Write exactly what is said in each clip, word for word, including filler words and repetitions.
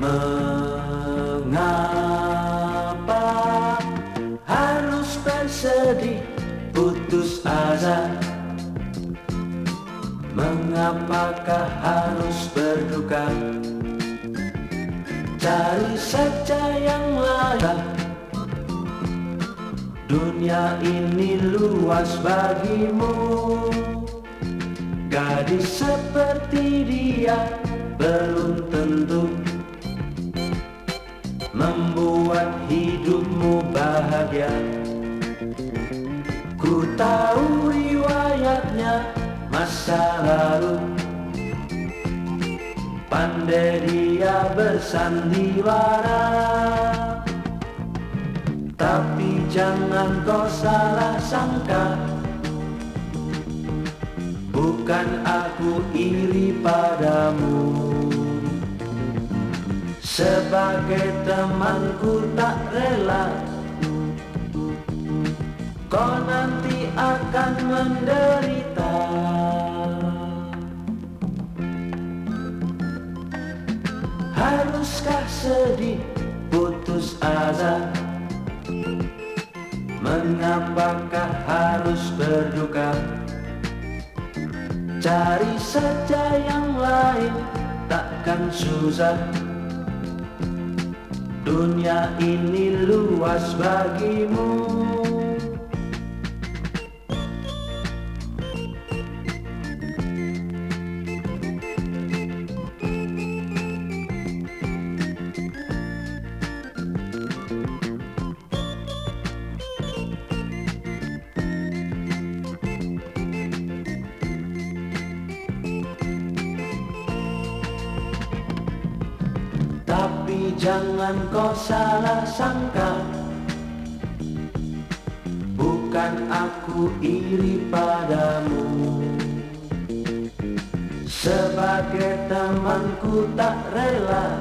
Mengapa harus bersedih, putus asa? Mengapakah harus berduka? Cari saja yang lain. Dunia ini luas bagimu. Gadis seperti dia belum tentu membuat hidupmu bahagia. Ku tahu riwayatnya masa lalu, pandai dia bersandiwara. Tapi jangan kau salah sangka, bukan aku iri padamu. Sebagai temanku tak rela kau nanti akan menderita. Haruskah sedih, putus asa? Mengapakah harus berduka? Cari saja yang lain, takkan susah. Dunia ini luas bagimu. Tapi jangan kau salah sangka, bukan aku iri padamu. Sebagai temanku tak rela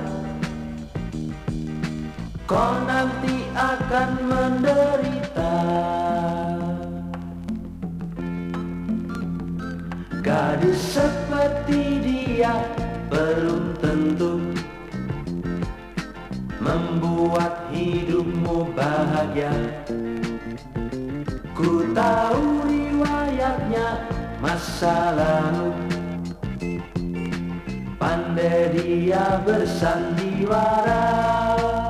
kau nanti akan menderita. Gadis seperti dia belum tentu membuat hidupmu bahagia. Ku tahu riwayatnya masa lalu, pandai dia bersandiwara.